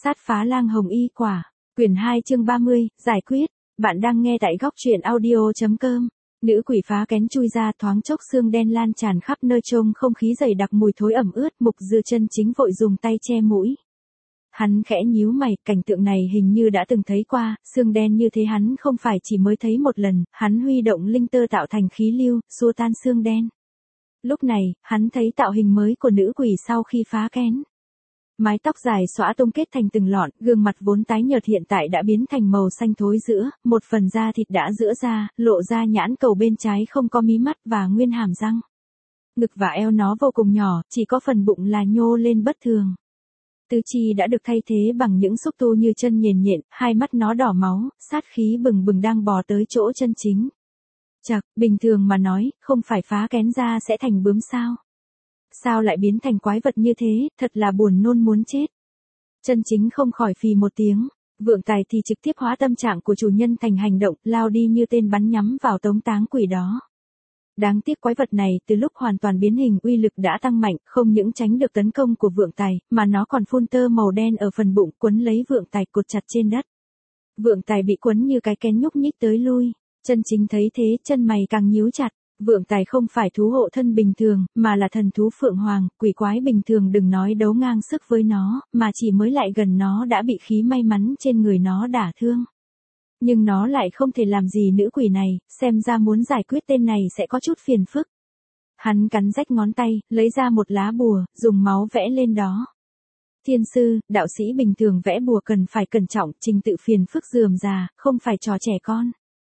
Sát phá lang hồng y quả. Quyển 2 chương 30, giải quyết. Bạn đang nghe tại góc truyện audio.com. Nữ quỷ phá kén chui ra, thoáng chốc xương đen lan tràn khắp nơi, trông không khí dày đặc mùi thối ẩm ướt. Mục Dư Chân chính vội dùng tay che mũi. Hắn khẽ nhíu mày, cảnh tượng này hình như đã từng thấy qua, xương đen như thế hắn không phải chỉ mới thấy một lần. Hắn huy động linh tơ tạo thành khí lưu, xua tan xương đen. Lúc này, hắn thấy tạo hình mới của nữ quỷ sau khi phá kén. Mái tóc dài xõa tung kết thành từng lọn, gương mặt vốn tái nhợt hiện tại đã biến thành màu xanh thối giữa, một phần da thịt đã giãn ra, lộ ra nhãn cầu bên trái không có mí mắt và nguyên hàm răng. Ngực và eo nó vô cùng nhỏ, chỉ có phần bụng là nhô lên bất thường. Tứ chi đã được thay thế bằng những xúc tu như chân nhện nhện, hai mắt nó đỏ máu, sát khí bừng bừng đang bò tới chỗ chân chính. Chậc, bình thường mà nói, không phải phá kén ra sẽ thành bướm sao? Sao lại biến thành quái vật như thế, thật là buồn nôn muốn chết. Chân chính không khỏi phì một tiếng, Vượng Tài thì trực tiếp hóa tâm trạng của chủ nhân thành hành động, lao đi như tên bắn nhắm vào tống táng quỷ đó. Đáng tiếc quái vật này từ lúc hoàn toàn biến hình uy lực đã tăng mạnh, không những tránh được tấn công của Vượng Tài, mà nó còn phun tơ màu đen ở phần bụng quấn lấy Vượng Tài cột chặt trên đất. Vượng Tài bị quấn như cái kén nhúc nhích tới lui, chân chính thấy thế chân mày càng nhíu chặt. Vượng Tài không phải thú hộ thân bình thường, mà là thần thú phượng hoàng, quỷ quái bình thường đừng nói đấu ngang sức với nó, mà chỉ mới lại gần nó đã bị khí may mắn trên người nó đả thương. Nhưng nó lại không thể làm gì nữ quỷ này, xem ra muốn giải quyết tên này sẽ có chút phiền phức. Hắn cắn rách ngón tay, lấy ra một lá bùa, dùng máu vẽ lên đó. Thiên sư, đạo sĩ bình thường vẽ bùa cần phải cẩn trọng, trình tự phiền phức rườm rà, không phải trò trẻ con.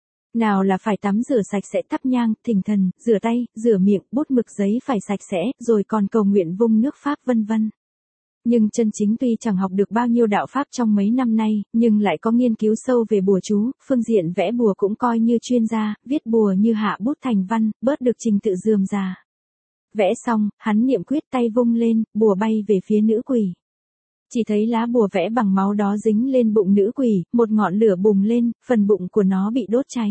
Nào là phải tắm rửa sạch sẽ, thắp nhang, thỉnh thần, rửa tay, rửa miệng, bút mực giấy phải sạch sẽ, rồi còn cầu nguyện vung nước pháp vân vân. Nhưng Chân Chính tuy chẳng học được bao nhiêu đạo pháp trong mấy năm nay, nhưng lại có nghiên cứu sâu về bùa chú, phương diện vẽ bùa cũng coi như chuyên gia, viết bùa như hạ bút thành văn, bớt được trình tự rườm rà. Vẽ xong, hắn niệm quyết tay vung lên, bùa bay về phía nữ quỷ. Chỉ thấy lá bùa vẽ bằng máu đó dính lên bụng nữ quỷ, một ngọn lửa bùng lên, phần bụng của nó bị đốt cháy.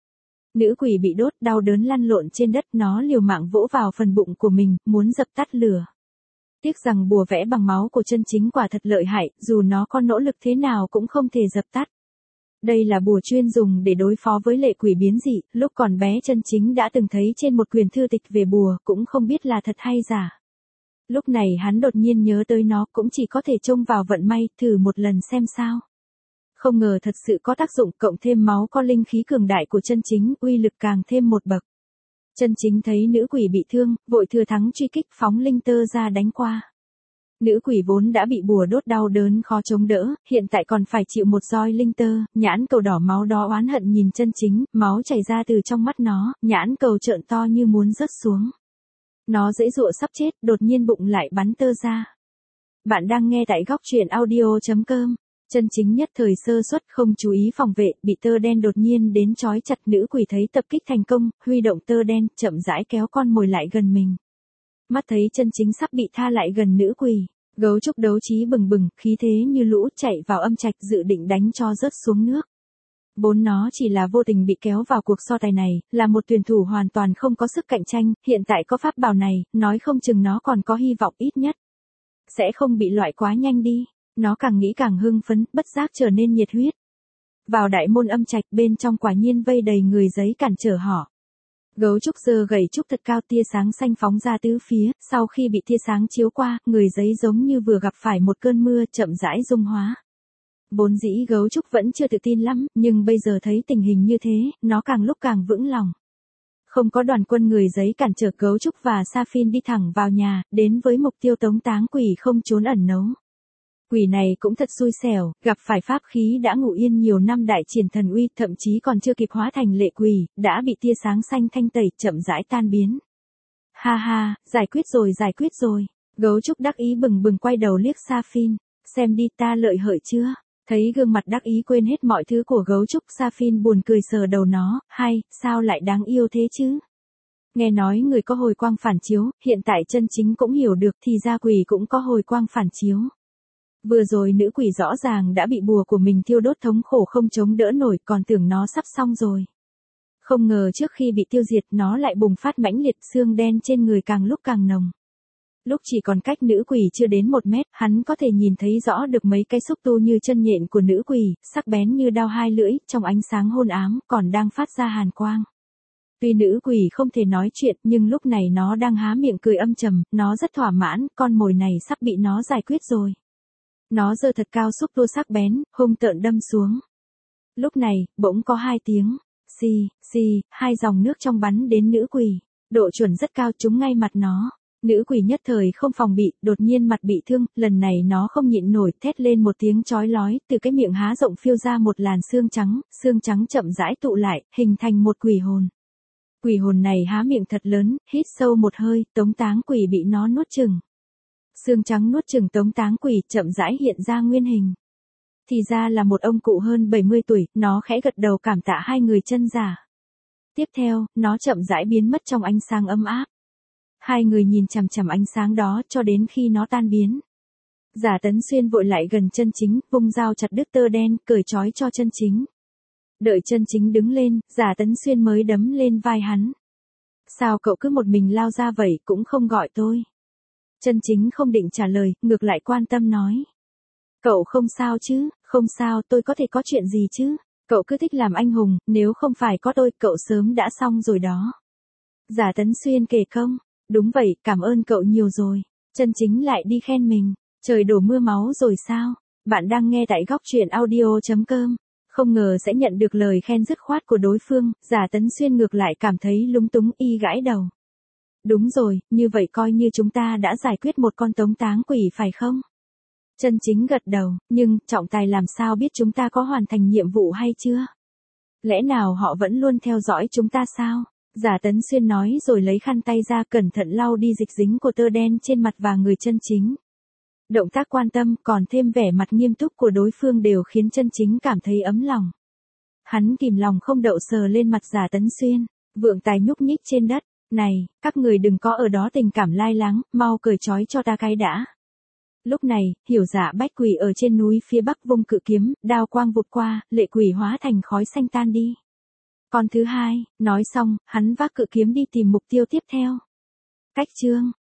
Nữ quỷ bị đốt, đau đớn lăn lộn trên đất, nó liều mạng vỗ vào phần bụng của mình, muốn dập tắt lửa. Tiếc rằng bùa vẽ bằng máu của Chân Chính quả thật lợi hại, dù nó có nỗ lực thế nào cũng không thể dập tắt. Đây là bùa chuyên dùng để đối phó với lệ quỷ biến dị, lúc còn bé Chân Chính đã từng thấy trên một quyển thư tịch về bùa, cũng không biết là thật hay giả. Lúc này hắn đột nhiên nhớ tới nó, cũng chỉ có thể trông vào vận may, thử một lần xem sao. Không ngờ thật sự có tác dụng, cộng thêm máu có linh khí cường đại của Chân Chính, uy lực càng thêm một bậc. Chân Chính thấy nữ quỷ bị thương, vội thừa thắng truy kích, phóng linh tơ ra đánh qua. Nữ quỷ vốn đã bị bùa đốt đau đớn khó chống đỡ, hiện tại còn phải chịu một roi linh tơ, nhãn cầu đỏ máu đó oán hận nhìn Chân Chính, máu chảy ra từ trong mắt nó, nhãn cầu trợn to như muốn rớt xuống. Nó giãy giụa sắp chết, đột nhiên bụng lại bắn tơ ra. Bạn đang nghe tại góc truyện audio.com. Chân Chính nhất thời sơ suất không chú ý phòng vệ, bị tơ đen đột nhiên đến trói chặt. Nữ quỷ thấy tập kích thành công, huy động tơ đen, chậm rãi kéo con mồi lại gần mình. Mắt thấy Chân Chính sắp bị tha lại gần nữ quỷ, Gấu Trúc đấu trí bừng bừng, khí thế như lũ chạy vào âm trạch, dự định đánh cho rớt xuống nước. Vốn nó chỉ là vô tình bị kéo vào cuộc so tài này, là một tuyển thủ hoàn toàn không có sức cạnh tranh, hiện tại có pháp bảo này, nói không chừng nó còn có hy vọng ít nhất. Sẽ không bị loại quá nhanh đi. Nó càng nghĩ càng hưng phấn, bất giác trở nên nhiệt huyết. Vào đại môn âm trạch, bên trong quả nhiên vây đầy người giấy cản trở họ. Gấu Trúc giơ gậy trúc thật cao, tia sáng xanh phóng ra tứ phía, sau khi bị tia sáng chiếu qua, người giấy giống như vừa gặp phải một cơn mưa, chậm rãi dung hóa. Vốn dĩ Gấu Trúc vẫn chưa tự tin lắm, nhưng bây giờ thấy tình hình như thế, nó càng lúc càng vững lòng. Không có đoàn quân người giấy cản trở, Gấu Trúc và Sa-phin đi thẳng vào nhà, đến với mục tiêu tống táng quỷ không trốn ẩn nấu. Quỷ này cũng thật xui xẻo, gặp phải pháp khí đã ngủ yên nhiều năm đại triển thần uy, thậm chí còn chưa kịp hóa thành lệ quỷ, đã bị tia sáng xanh thanh tẩy, chậm rãi tan biến. Ha ha, giải quyết rồi. Gấu Trúc đắc ý bừng bừng quay đầu liếc Sa-phin, xem đi ta lợi hợi chưa? Thấy gương mặt đắc ý quên hết mọi thứ của Gấu Trúc, Sa-phin buồn cười sờ đầu nó, hay, sao lại đáng yêu thế chứ? Nghe nói người có hồi quang phản chiếu, hiện tại Chân Chính cũng hiểu được, thì ra quỷ cũng có hồi quang phản chiếu. Vừa rồi nữ quỷ rõ ràng đã bị bùa của mình thiêu đốt thống khổ không chống đỡ nổi, còn tưởng nó sắp xong rồi. Không ngờ trước khi bị tiêu diệt nó lại bùng phát mãnh liệt, xương đen trên người càng lúc càng nồng. Lúc chỉ còn cách nữ quỷ chưa đến 1 mét, hắn có thể nhìn thấy rõ được mấy cái xúc tu như chân nhện của nữ quỷ, sắc bén như đao hai lưỡi, trong ánh sáng hôn ám, còn đang phát ra hàn quang. Tuy nữ quỷ không thể nói chuyện, nhưng lúc này nó đang há miệng cười âm trầm, nó rất thỏa mãn, con mồi này sắp bị nó giải quyết rồi. Nó giơ thật cao xúc tua sắc bén, hung tợn đâm xuống. Lúc này, bỗng có 2 tiếng, xì, xì, 2 dòng nước trong bắn đến nữ quỷ. Độ chuẩn rất cao, trúng ngay mặt nó. Nữ quỷ nhất thời không phòng bị, đột nhiên mặt bị thương, lần này nó không nhịn nổi, thét lên một tiếng chói lói, từ cái miệng há rộng phiêu ra một làn xương trắng chậm rãi tụ lại, hình thành một quỷ hồn. Quỷ hồn này há miệng thật lớn, hít sâu một hơi, Tống Táng Quỷ bị nó nuốt chửng. Xương trắng nuốt chửng Tống Táng Quỷ, chậm rãi hiện ra nguyên hình. Thì ra là một ông cụ hơn 70 tuổi, nó khẽ gật đầu cảm tạ 2 người chân giả. Tiếp theo, nó chậm rãi biến mất trong ánh sáng ấm áp. 2 người nhìn chằm chằm ánh sáng đó cho đến khi nó tan biến. Giả Tấn Xuyên vội lại gần Chân Chính, vung dao chặt đứt tơ đen, cởi trói cho Chân Chính. Đợi Chân Chính đứng lên, Giả Tấn Xuyên mới đấm lên vai hắn. Sao cậu cứ một mình lao ra vậy, cũng không gọi tôi? Chân Chính không định trả lời, ngược lại quan tâm nói. Cậu không sao chứ? Không sao, tôi có thể có chuyện gì chứ? Cậu cứ thích làm anh hùng, nếu không phải có tôi, cậu sớm đã xong rồi đó. Giả Tấn Xuyên kể công. Đúng vậy, cảm ơn cậu nhiều rồi. Chân Chính lại đi khen mình. Trời đổ mưa máu rồi sao? Bạn đang nghe tại góc truyện audio.com. Không ngờ sẽ nhận được lời khen dứt khoát của đối phương, Giả Tấn Xuyên ngược lại cảm thấy lúng túng, y gãi đầu. Đúng rồi, như vậy coi như chúng ta đã giải quyết một con Tống Táng Quỷ phải không? Chân Chính gật đầu, nhưng, trọng tài làm sao biết chúng ta có hoàn thành nhiệm vụ hay chưa? Lẽ nào họ vẫn luôn theo dõi chúng ta sao? Giả Tấn Xuyên nói rồi lấy khăn tay ra cẩn thận lau đi dịch dính của tơ đen trên mặt và người Chân Chính. Động tác quan tâm còn thêm vẻ mặt nghiêm túc của đối phương đều khiến Chân Chính cảm thấy ấm lòng. Hắn kìm lòng không đậu sờ lên mặt Giả Tấn Xuyên, vượng tài nhúc nhích trên đất. Này, các người đừng có ở đó tình cảm lai láng, mau cởi trói cho ta cái đã. Lúc này, Hiểu Dạ Bách Quỷ ở trên núi phía bắc vung cự kiếm, đao quang vụt qua, lệ quỷ hóa thành khói xanh tan đi. Con thứ hai, nói xong, hắn vác cự kiếm đi tìm mục tiêu tiếp theo. Cách chương